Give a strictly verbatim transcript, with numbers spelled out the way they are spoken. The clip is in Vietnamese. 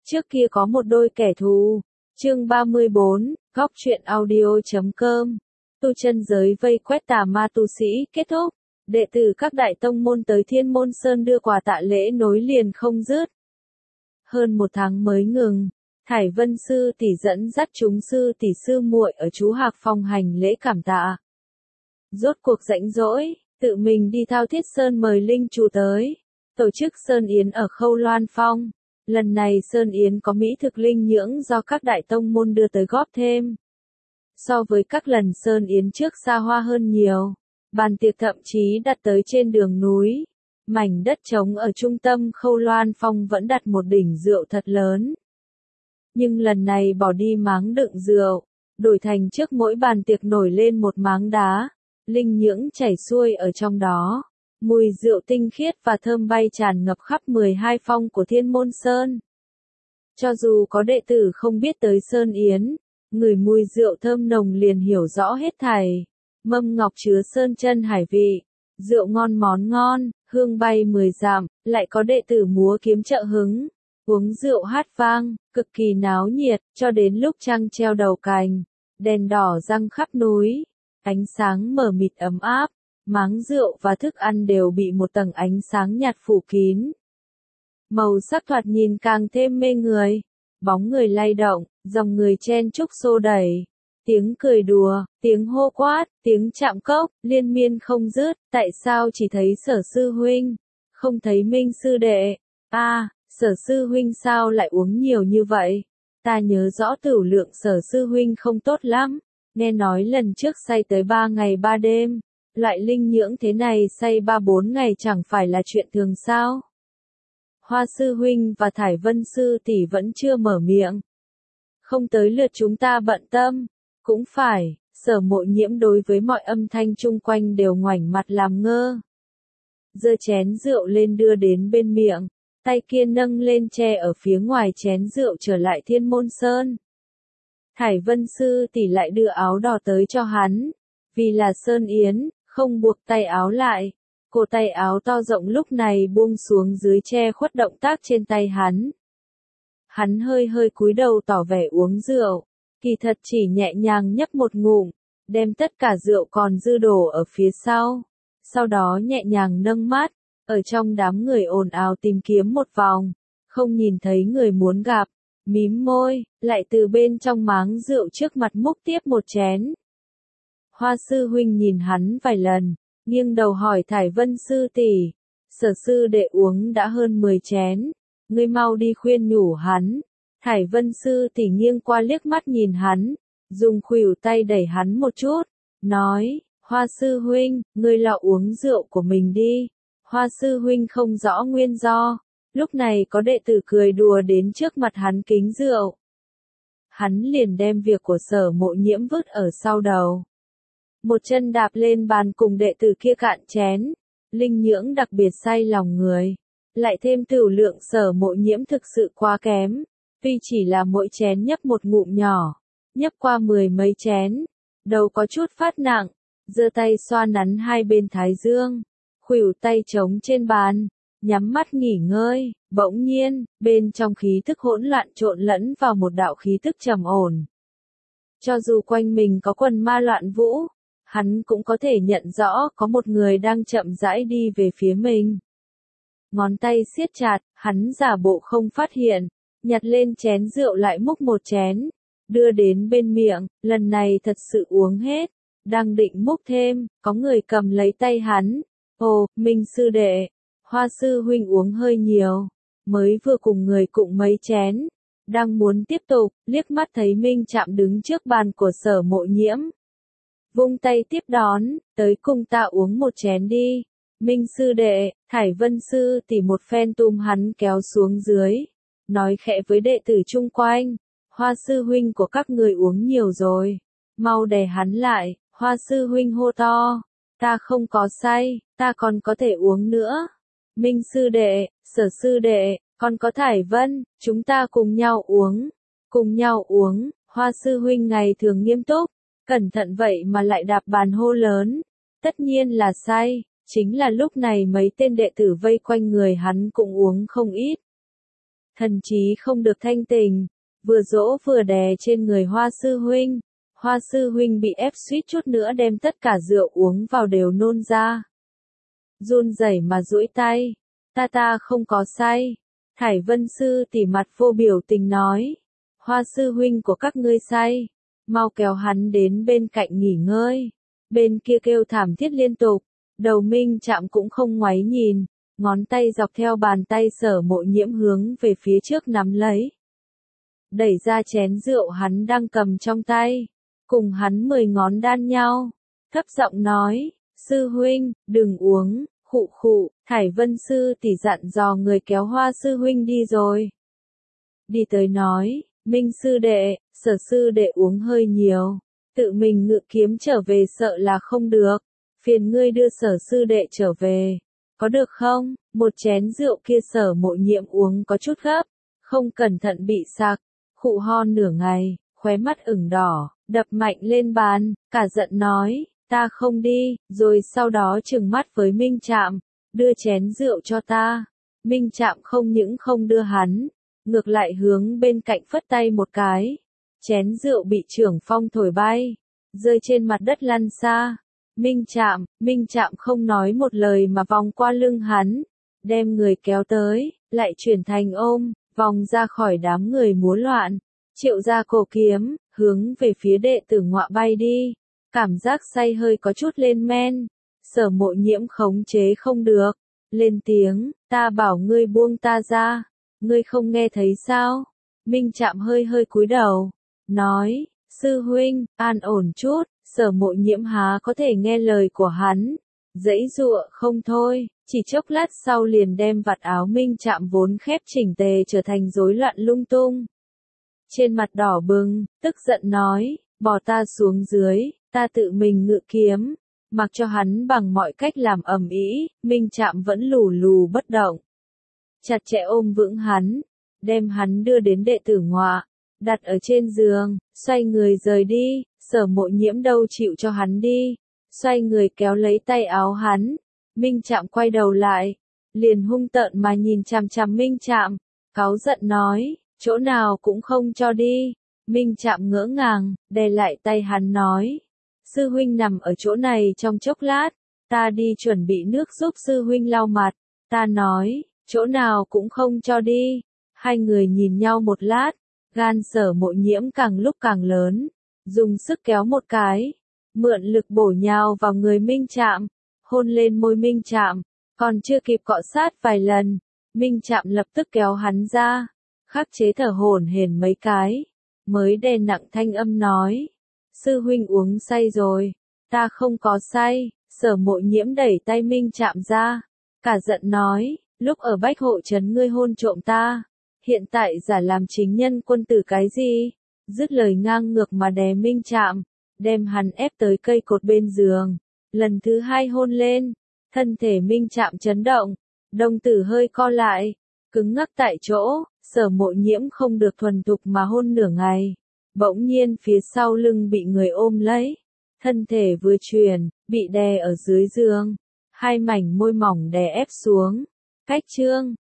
Trước kia có một đôi kẻ thù. Chương ba mươi bốn, góc truyện audio.com. Tu chân giới vây quét tà ma tu sĩ kết thúc. Đệ tử các đại tông môn tới Thiên Môn Sơn đưa quà tạ lễ nối liền không dứt. Hơn một tháng mới ngừng, Thải Vân sư tỷ dẫn dắt chúng sư tỷ sư muội ở chú Hạc Phong hành lễ cảm tạ. Rốt cuộc rãnh rỗi, tự mình đi Thao Thiết Sơn mời linh chủ tới, tổ chức Sơn Yến ở Khâu Loan Phong. Lần này Sơn Yến có mỹ thực linh nhưỡng do các đại tông môn đưa tới góp thêm. So với các lần Sơn Yến trước xa hoa hơn nhiều, bàn tiệc thậm chí đặt tới trên đường núi. Mảnh đất trống ở trung tâm Khâu Loan Phong vẫn đặt một đỉnh rượu thật lớn. Nhưng lần này bỏ đi máng đựng rượu, đổi thành trước mỗi bàn tiệc nổi lên một máng đá, linh nhưỡng chảy xuôi ở trong đó. Mùi rượu tinh khiết và thơm bay tràn ngập khắp mười hai phong của Thiên Môn Sơn. Cho dù có đệ tử không biết tới Sơn Yến, ngửi mùi rượu thơm nồng liền hiểu rõ hết thảy. Mâm ngọc chứa sơn chân hải vị, rượu ngon món ngon, hương bay mười dặm, lại có đệ tử múa kiếm trợ hứng, uống rượu hát vang, cực kỳ náo nhiệt, cho đến lúc trăng treo đầu cành, đèn đỏ răng khắp núi, ánh sáng mờ mịt ấm áp. Máng rượu và thức ăn đều bị một tầng ánh sáng nhạt phủ kín. Màu sắc thoạt nhìn càng thêm mê người. Bóng người lay động, dòng người chen chúc xô đẩy. Tiếng cười đùa, tiếng hô quát, tiếng chạm cốc, liên miên không dứt. Tại sao chỉ thấy Sở sư huynh, không thấy Minh sư đệ? A, à, Sở sư huynh sao lại uống nhiều như vậy? Ta nhớ rõ tửu lượng Sở sư huynh không tốt lắm. Nghe nói lần trước say tới ba ngày ba đêm. Loại linh nhưỡng thế này say ba bốn ngày chẳng phải là chuyện thường sao? Hoa sư huynh và Thải Vân sư tỷ vẫn chưa mở miệng. Không tới lượt chúng ta bận tâm. Cũng phải, Sở Mộ Nhiễm đối với mọi âm thanh chung quanh đều ngoảnh mặt làm ngơ. Giơ chén rượu lên đưa đến bên miệng, tay kia nâng lên che ở phía ngoài chén rượu trở lại Thiên Môn Sơn. Thải Vân sư tỷ lại đưa áo đỏ tới cho hắn. Vì là Sơn Yến, không buộc tay áo lại, cổ tay áo to rộng lúc này buông xuống dưới che khuất động tác trên tay hắn. Hắn hơi hơi cúi đầu tỏ vẻ uống rượu, kỳ thật chỉ nhẹ nhàng nhấp một ngụm, đem tất cả rượu còn dư đổ ở phía sau, sau đó nhẹ nhàng nâng mắt, ở trong đám người ồn ào tìm kiếm một vòng, không nhìn thấy người muốn gặp, mím môi, lại từ bên trong máng rượu trước mặt múc tiếp một chén. Hoa sư huynh nhìn hắn vài lần, nghiêng đầu hỏi Thải Vân sư tỷ, Sở sư đệ uống đã hơn mười chén, ngươi mau đi khuyên nhủ hắn. Thải Vân sư tỷ nghiêng qua liếc mắt nhìn hắn, dùng khuỷu tay đẩy hắn một chút, nói, Hoa sư huynh, ngươi lọ uống rượu của mình đi. Hoa sư huynh không rõ nguyên do, lúc này có đệ tử cười đùa đến trước mặt hắn kính rượu. Hắn liền đem việc của Sở Mộ Nhiễm vứt ở sau đầu. Một chân đạp lên bàn cùng đệ tử kia cạn chén, linh nhưỡng đặc biệt say lòng người, lại thêm tửu lượng Sở Mộ Nhiễm thực sự quá kém, tuy chỉ là mỗi chén nhấp một ngụm nhỏ, nhấp qua mười mấy chén, đầu có chút phát nặng, giơ tay xoa nắn hai bên thái dương, khuỷu tay trống trên bàn, nhắm mắt nghỉ ngơi, bỗng nhiên, bên trong khí thức hỗn loạn trộn lẫn vào một đạo khí thức trầm ổn. Cho dù quanh mình có quần ma loạn vũ, hắn cũng có thể nhận rõ có một người đang chậm rãi đi về phía mình. Ngón tay siết chặt, hắn giả bộ không phát hiện, nhặt lên chén rượu lại múc một chén, đưa đến bên miệng, lần này thật sự uống hết, đang định múc thêm, có người cầm lấy tay hắn. Ồ, Minh sư đệ, Hoa sư huynh uống hơi nhiều, mới vừa cùng người cụng mấy chén, đang muốn tiếp tục, liếc mắt thấy Minh Trạm đứng trước bàn của Sở Mộ Nhiễm. Vung tay tiếp đón, tới cùng ta uống một chén đi. Minh sư đệ, Thải Vân sư tỷ một phen túm hắn kéo xuống dưới, nói khẽ với đệ tử chung quanh, Hoa sư huynh của các người uống nhiều rồi, mau đè hắn lại. Hoa sư huynh hô to, ta không có say, ta còn có thể uống nữa. Minh sư đệ, Sở sư đệ, còn có Thải Vân, chúng ta cùng nhau uống, cùng nhau uống. Hoa sư huynh ngày thường nghiêm túc, cẩn thận vậy mà lại đạp bàn hô lớn, tất nhiên là say. Chính là lúc này mấy tên đệ tử vây quanh người hắn cũng uống không ít. thần trí không được thanh tỉnh, vừa dỗ vừa đè trên người Hoa sư huynh. Hoa sư huynh bị ép suýt chút nữa đem tất cả rượu uống vào đều nôn ra. Run rẩy mà duỗi tay, ta ta không có say. Thải Vân sư tỷ mặt vô biểu tình nói, Hoa sư huynh của các ngươi say, mau kéo hắn đến bên cạnh nghỉ ngơi. Bên kia kêu thảm thiết liên tục, đầu Minh Trạm cũng không ngoáy nhìn, ngón tay dọc theo bàn tay Sở Mộ Nhiễm hướng về phía trước nắm lấy. Đẩy ra chén rượu hắn đang cầm trong tay, cùng hắn mười ngón đan nhau, thấp giọng nói, sư huynh, đừng uống, khụ khụ. Thải Vân sư tỷ dặn dò người kéo Hoa sư huynh đi rồi. Đi tới nói, Minh sư đệ, Sở sư đệ uống hơi nhiều, tự mình ngự kiếm trở về sợ là không được, phiền ngươi đưa Sở sư đệ trở về, có được không? Một chén rượu kia Sở Mộ Nhiễm uống có chút gấp, không cẩn thận bị sặc, khụ ho nửa ngày, khóe mắt ửng đỏ, đập mạnh lên bàn, cả giận nói, ta không đi, rồi sau đó trừng mắt với Minh Trạm, đưa chén rượu cho ta. Minh Trạm không những không đưa hắn, ngược lại hướng bên cạnh phất tay một cái. Chén rượu bị trưởng phong thổi bay, rơi trên mặt đất lăn xa. Minh Trạm, Minh Trạm không nói một lời mà vòng qua lưng hắn, đem người kéo tới, lại chuyển thành ôm, vòng ra khỏi đám người múa loạn. Triệu ra cổ kiếm, hướng về phía đệ tử ngọa bay đi. Cảm giác say hơi có chút lên men. Sở Mộ Nhiễm khống chế không được, lên tiếng, ta bảo ngươi buông ta ra, ngươi không nghe thấy sao? Minh Trạm hơi hơi cúi đầu, nói, sư huynh, an ổn chút. Sở Mộ Nhiễm há có thể nghe lời của hắn, giãy giụa không thôi, chỉ chốc lát sau liền đem vạt áo Minh Trạm vốn khép chỉnh tề trở thành rối loạn lung tung. Trên mặt đỏ bừng, tức giận nói, bỏ ta xuống dưới, ta tự mình ngự kiếm. Mặc cho hắn bằng mọi cách làm ầm ĩ, Minh Trạm vẫn lù lù bất động. Chặt chẽ ôm vững hắn, đem hắn đưa đến đệ tử ngọa, đặt ở trên giường, xoay người rời đi. Sở Mộ Nhiễm đâu chịu cho hắn đi, xoay người kéo lấy tay áo hắn. Minh Trạm quay đầu lại, liền hung tợn mà nhìn chằm chằm Minh Trạm, cáu giận nói, chỗ nào cũng không cho đi. Minh Trạm ngỡ ngàng, đè lại tay hắn nói, sư huynh nằm ở chỗ này trong chốc lát, ta đi chuẩn bị nước giúp sư huynh lau mặt. Ta nói, chỗ nào cũng không cho đi. Hai người nhìn nhau một lát, gan Sở Mộ Nhiễm càng lúc càng lớn, dùng sức kéo một cái, mượn lực bổ nhào vào người Minh Trạm, hôn lên môi Minh Trạm, còn chưa kịp cọ sát vài lần, Minh Trạm lập tức kéo hắn ra, khắc chế thở hổn hển mấy cái, mới đè nặng thanh âm nói, sư huynh uống say rồi, ta không có say. Sở Mộ Nhiễm đẩy tay Minh Trạm ra, cả giận nói, lúc ở Bách Hộ Trấn ngươi hôn trộm ta, hiện tại giả làm chính nhân quân tử cái gì? Dứt lời ngang ngược mà đè Minh Trạm, đem hắn ép tới cây cột bên giường, lần thứ hai hôn lên, thân thể Minh Trạm chấn động, đồng tử hơi co lại, cứng ngắc tại chỗ. Sở Mộ Nhiễm không được thuần thục mà hôn nửa ngày, bỗng nhiên phía sau lưng bị người ôm lấy, thân thể vừa chuyển, bị đè ở dưới giường, hai mảnh môi mỏng đè ép xuống, cách chương.